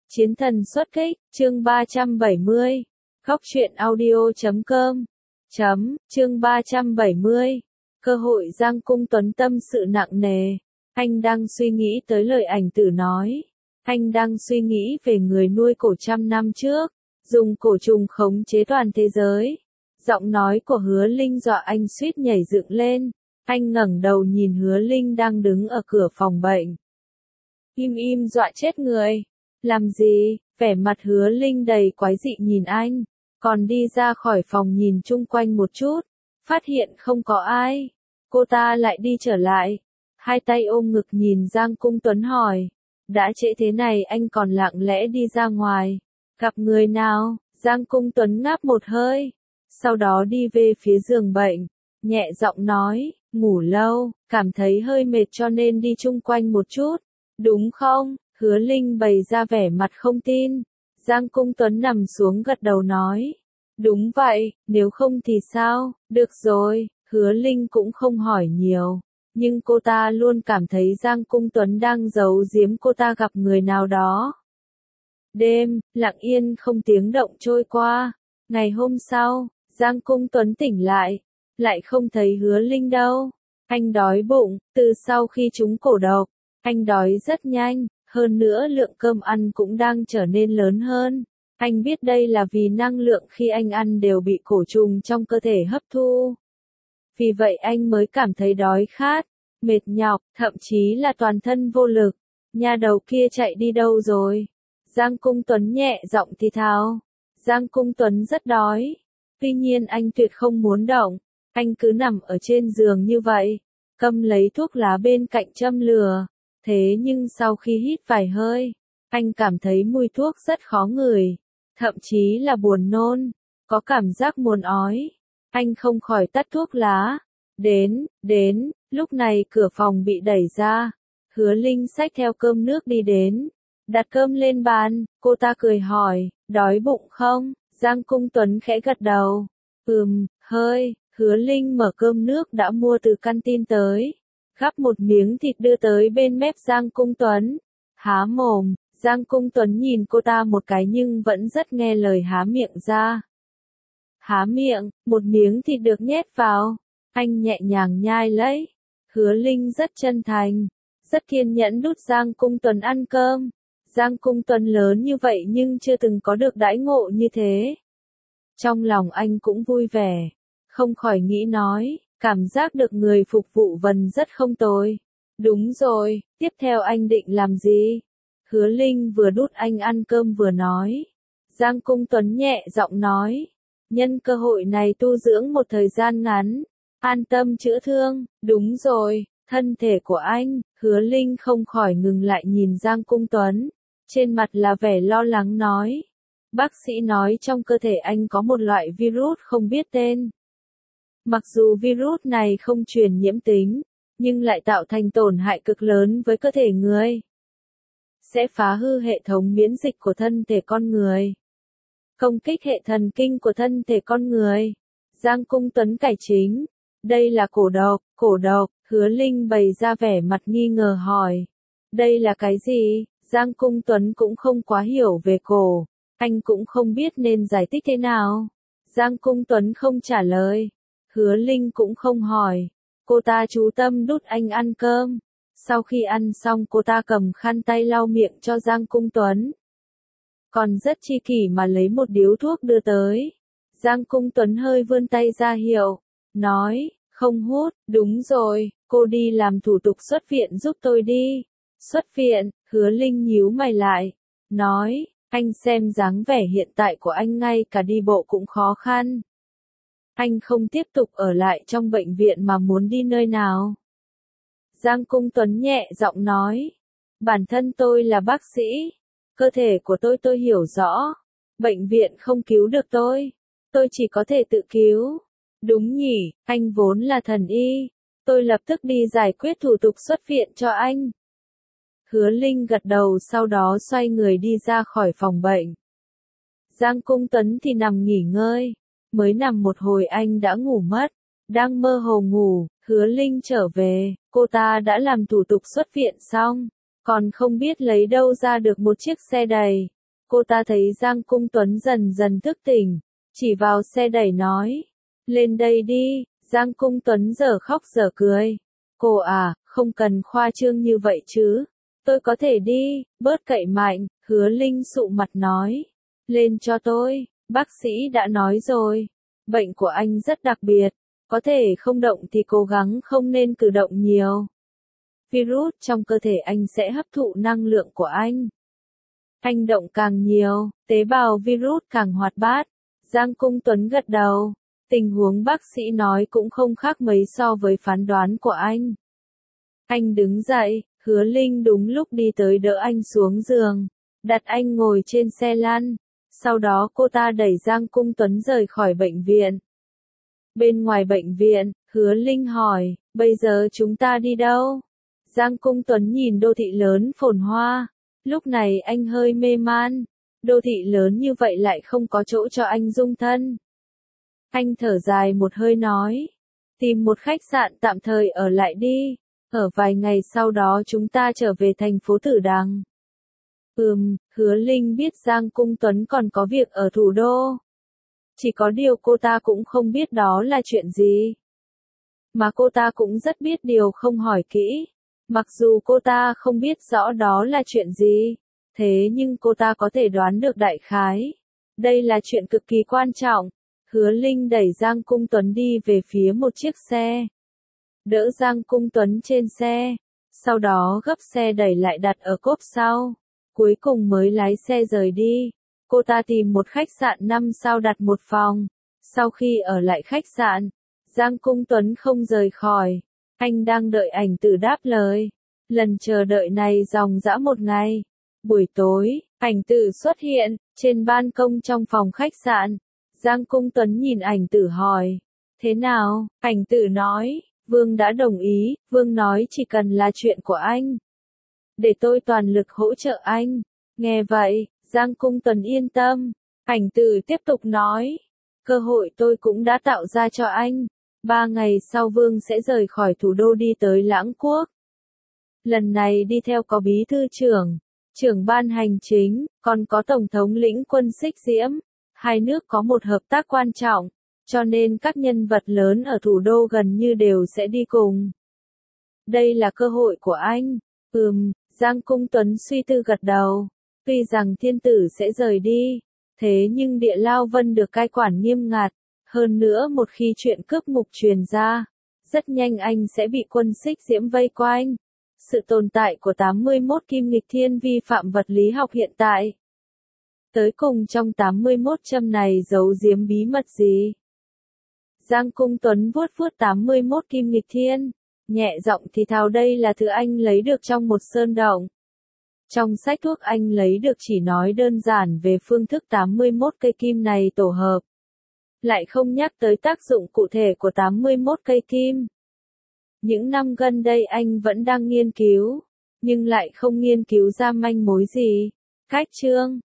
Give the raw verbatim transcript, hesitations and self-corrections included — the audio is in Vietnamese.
Chiến thần xuất kích, chương ba trăm bảy mươi. Góc truyện audio chấm com. Chấm, chương ba trăm bảy mươi. Cơ hội Giang Cung Tuấn tâm sự nặng nề. Anh đang suy nghĩ tới lời ảnh tử nói. Anh đang suy nghĩ về người nuôi cổ trăm năm trước, dùng cổ trùng khống chế toàn thế giới. Giọng nói của Hứa Linh dọa anh suýt nhảy dựng lên. Anh ngẩng đầu nhìn Hứa Linh đang đứng ở cửa phòng bệnh. Im im dọa chết người. Làm gì? Vẻ mặt Hứa Linh đầy quái dị nhìn anh, còn đi ra khỏi phòng nhìn chung quanh một chút, phát hiện không có ai. Cô ta lại đi trở lại, hai tay ôm ngực nhìn Giang Cung Tuấn hỏi, đã trễ thế này anh còn lặng lẽ đi ra ngoài, gặp người nào? Giang Cung Tuấn ngáp một hơi, sau đó đi về phía giường bệnh, nhẹ giọng nói, ngủ lâu, cảm thấy hơi mệt cho nên đi chung quanh một chút, đúng không? Hứa Linh bày ra vẻ mặt không tin. Giang Cung Tuấn nằm xuống gật đầu nói, đúng vậy, nếu không thì sao? Được rồi. Hứa Linh cũng không hỏi nhiều, nhưng cô ta luôn cảm thấy Giang Cung Tuấn đang giấu giếm cô ta gặp người nào đó. Đêm, lặng yên không tiếng động trôi qua. Ngày hôm sau, Giang Cung Tuấn tỉnh lại, lại không thấy Hứa Linh đâu. Anh đói bụng, từ sau khi trúng cổ độc, anh đói rất nhanh. Hơn nữa lượng cơm ăn cũng đang trở nên lớn hơn. Anh biết đây là vì năng lượng khi anh ăn đều bị cổ trùng trong cơ thể hấp thu. Vì vậy anh mới cảm thấy đói khát, mệt nhọc, thậm chí là toàn thân vô lực. Nhà đầu kia chạy đi đâu rồi? Giang Cung Tuấn nhẹ giọng thì thào. Giang Cung Tuấn rất đói. Tuy nhiên anh tuyệt không muốn động. Anh cứ nằm ở trên giường như vậy, cầm lấy thuốc lá bên cạnh châm lửa. Thế nhưng sau khi hít vài hơi, anh cảm thấy mùi thuốc rất khó ngửi, thậm chí là buồn nôn, có cảm giác muốn ói. Anh không khỏi tắt thuốc lá. Đến, đến, lúc này cửa phòng bị đẩy ra. Hứa Linh xách theo cơm nước đi đến, đặt cơm lên bàn, cô ta cười hỏi, đói bụng không? Giang Cung Tuấn khẽ gật đầu. Ừm, hơi. Hứa Linh mở cơm nước đã mua từ căn tin tới, gắp một miếng thịt đưa tới bên mép Giang Cung Tuấn. Há mồm, Giang Cung Tuấn nhìn cô ta một cái nhưng vẫn rất nghe lời há miệng ra. Há miệng, một miếng thịt được nhét vào, anh nhẹ nhàng nhai lấy. Hứa Linh rất chân thành, rất kiên nhẫn đút Giang Cung Tuấn ăn cơm. Giang Cung Tuấn lớn như vậy nhưng chưa từng có được đãi ngộ như thế. Trong lòng anh cũng vui vẻ, không khỏi nghĩ nói, cảm giác được người phục vụ Vân rất không tồi. Đúng rồi, tiếp theo anh định làm gì? Hứa Linh vừa đút anh ăn cơm vừa nói. Giang Cung Tuấn nhẹ giọng nói, nhân cơ hội này tu dưỡng một thời gian ngắn, an tâm chữa thương. Đúng rồi, thân thể của anh. Hứa Linh không khỏi ngừng lại nhìn Giang Cung Tuấn, trên mặt là vẻ lo lắng nói. Bác sĩ nói trong cơ thể anh có một loại virus không biết tên. Mặc dù virus này không truyền nhiễm tính, nhưng lại tạo thành tổn hại cực lớn với cơ thể người. Sẽ phá hư hệ thống miễn dịch của thân thể con người. Công kích hệ thần kinh của thân thể con người. Giang Cung Tuấn cải chính. Đây là cổ độc, cổ độc. Hứa Linh bày ra vẻ mặt nghi ngờ hỏi. Đây là cái gì? Giang Cung Tuấn cũng không quá hiểu về cổ. Anh cũng không biết nên giải thích thế nào. Giang Cung Tuấn không trả lời. Hứa Linh cũng không hỏi. Cô ta chú tâm đút anh ăn cơm. Sau khi ăn xong cô ta cầm khăn tay lau miệng cho Giang Cung Tuấn. Còn rất chi kỷ mà lấy một điếu thuốc đưa tới. Giang Cung Tuấn hơi vươn tay ra hiệu. Nói, không hút. Đúng rồi, cô đi làm thủ tục xuất viện giúp tôi đi. Xuất viện? Hứa Linh nhíu mày lại. Nói, anh xem dáng vẻ hiện tại của anh ngay cả đi bộ cũng khó khăn. Anh không tiếp tục ở lại trong bệnh viện mà muốn đi nơi nào? Giang Cung Tuấn nhẹ giọng nói. Bản thân tôi là bác sĩ. Cơ thể của tôi tôi hiểu rõ. Bệnh viện không cứu được tôi. Tôi chỉ có thể tự cứu. Đúng nhỉ, anh vốn là thần y. Tôi lập tức đi giải quyết thủ tục xuất viện cho anh. Hứa Linh gật đầu sau đó xoay người đi ra khỏi phòng bệnh. Giang Cung Tuấn thì nằm nghỉ ngơi. Mới nằm một hồi anh đã ngủ mất. Đang mơ hồ ngủ, Hứa Linh trở về, cô ta đã làm thủ tục xuất viện xong, còn không biết lấy đâu ra được một chiếc xe đầy. Cô ta thấy Giang Cung Tuấn dần dần thức tỉnh, chỉ vào xe đẩy nói, lên đây đi. Giang Cung Tuấn giờ khóc giờ cười. Cô à, không cần khoa trương như vậy chứ. Tôi có thể đi, bớt cậy mạnh. Hứa Linh sụ mặt nói, lên cho tôi, bác sĩ đã nói rồi. Bệnh của anh rất đặc biệt, có thể không động thì cố gắng không nên cử động nhiều. Virus trong cơ thể anh sẽ hấp thụ năng lượng của anh. Anh động càng nhiều, tế bào virus càng hoạt bát. Giang Cung Tuấn gật đầu. Tình huống bác sĩ nói cũng không khác mấy so với phán đoán của anh. Anh đứng dậy, Hứa Linh đúng lúc đi tới đỡ anh xuống giường, đặt anh ngồi trên xe lăn. Sau đó cô ta đẩy Giang Cung Tuấn rời khỏi bệnh viện. Bên ngoài bệnh viện, Hứa Linh hỏi, bây giờ chúng ta đi đâu? Giang Cung Tuấn nhìn đô thị lớn phồn hoa. Lúc này anh hơi mê man. Đô thị lớn như vậy lại không có chỗ cho anh dung thân. Anh thở dài một hơi nói, tìm một khách sạn tạm thời ở lại đi. Ở vài ngày sau đó chúng ta trở về thành phố Tử Đằng. Ừm, Hứa Linh biết Giang Cung Tuấn còn có việc ở thủ đô. Chỉ có điều cô ta cũng không biết đó là chuyện gì. Mà cô ta cũng rất biết điều không hỏi kỹ. Mặc dù cô ta không biết rõ đó là chuyện gì, thế nhưng cô ta có thể đoán được đại khái. Đây là chuyện cực kỳ quan trọng. Hứa Linh đẩy Giang Cung Tuấn đi về phía một chiếc xe. Đỡ Giang Cung Tuấn trên xe. Sau đó gấp xe đẩy lại đặt ở cốp sau. Cuối cùng mới lái xe rời đi. Cô ta tìm một khách sạn năm sao đặt một phòng. Sau khi ở lại khách sạn, Giang Cung Tuấn không rời khỏi. Anh đang đợi ảnh tử đáp lời. Lần chờ đợi này dòng dã một ngày. Buổi tối, ảnh tử xuất hiện, trên ban công trong phòng khách sạn. Giang Cung Tuấn nhìn ảnh tử hỏi, thế nào? Ảnh tử nói, Vương đã đồng ý, Vương nói chỉ cần là chuyện của anh. Để tôi toàn lực hỗ trợ anh. Nghe vậy, Giang Cung Tuấn yên tâm. Ảnh tử tiếp tục nói, cơ hội tôi cũng đã tạo ra cho anh. Ba ngày sau Vương sẽ rời khỏi thủ đô đi tới Lãng Quốc. Lần này đi theo có bí thư trưởng, trưởng ban hành chính, còn có tổng thống lĩnh quân Xích Diễm. Hai nước có một hợp tác quan trọng, cho nên các nhân vật lớn ở thủ đô gần như đều sẽ đi cùng. Đây là cơ hội của anh. Ừm, Giang Cung Tuấn suy tư gật đầu. Tuy rằng thiên tử sẽ rời đi, thế nhưng Địa Lao Vân được cai quản nghiêm ngặt. Hơn nữa một khi chuyện cướp ngục truyền ra, rất nhanh anh sẽ bị quân Xích Diễm vây quanh. Sự tồn tại của tám mươi mốt kim nghịch thiên vi phạm vật lý học hiện tại. Tới cùng trong tám mươi mốt châm này giấu giếm bí mật gì? Giang Cung Tuấn vuốt vuốt tám mươi mốt kim nghịch thiên, nhẹ giọng thì thào đây là thứ anh lấy được trong một sơn động. Trong sách thuốc anh lấy được chỉ nói đơn giản về phương thức tám mươi mốt cây kim này tổ hợp. Lại không nhắc tới tác dụng cụ thể của tám mươi mốt cây kim. Những năm gần đây anh vẫn đang nghiên cứu, nhưng lại không nghiên cứu ra manh mối gì. Cách chương